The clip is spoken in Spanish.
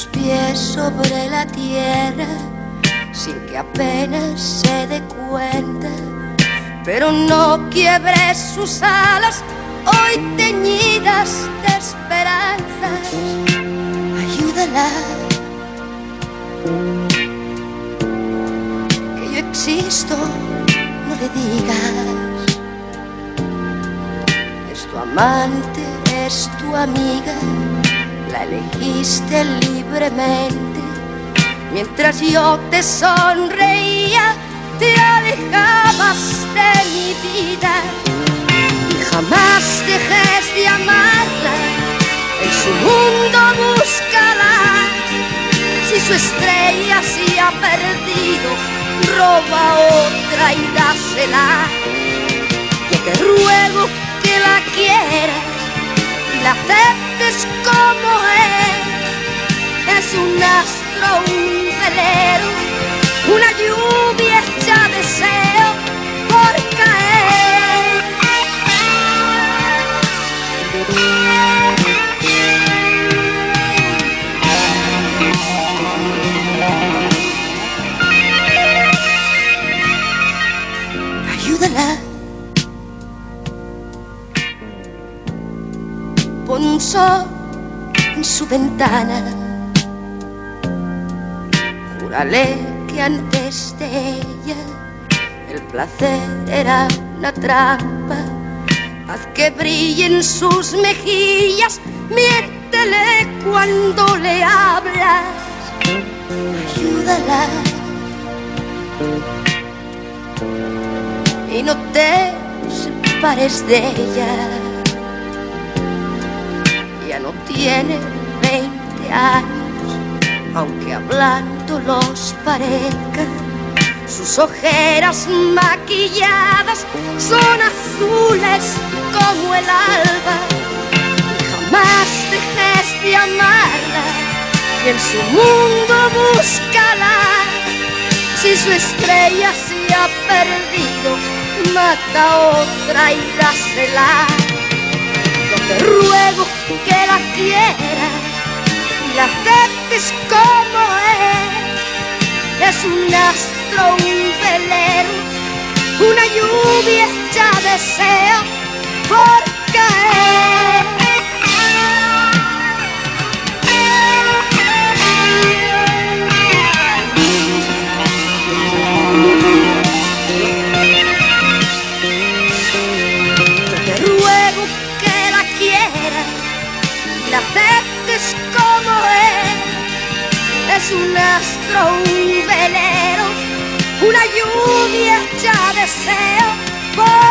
pies sobre la tierra sin que apenas se dé cuenta, pero no quiebres sus alas hoy teñidas de esperanzas. Ayúdala, que yo existo, no le digas. Es tu amante, es tu amiga, la elegiste libremente. Mientras yo te sonreía, te alejabas de mi vida. Y jamás dejes de amarla, en su mundo búscala. Si su estrella se ha perdido, roba otra y dásela. Yo te ruego que la quieras y la aceptes como es un astro, un velero, una lluvia hecha deseo por caer. Ayúdala. Pon un sol en su ventana. Júrale que antes de ella el placer era una trampa. Haz que brillen sus mejillas, miéntele cuando le hablas. Ayúdala y no te separes de ella. Ya no tiene 20 años, aunque hablando los parezca. Sus ojeras maquilladas son azules como el alba. Jamás dejes de amarla y en su mundo búscala. Si su estrella se ha perdido, mata a otra y dásela. Yo te ruego que la quieras y la aceptes como es un astro, un velero, una lluvia hecha deseo por caer. Yo te ruego que la quieras y la aceptes como es un astro, un velero, una lluvia hecha deseo por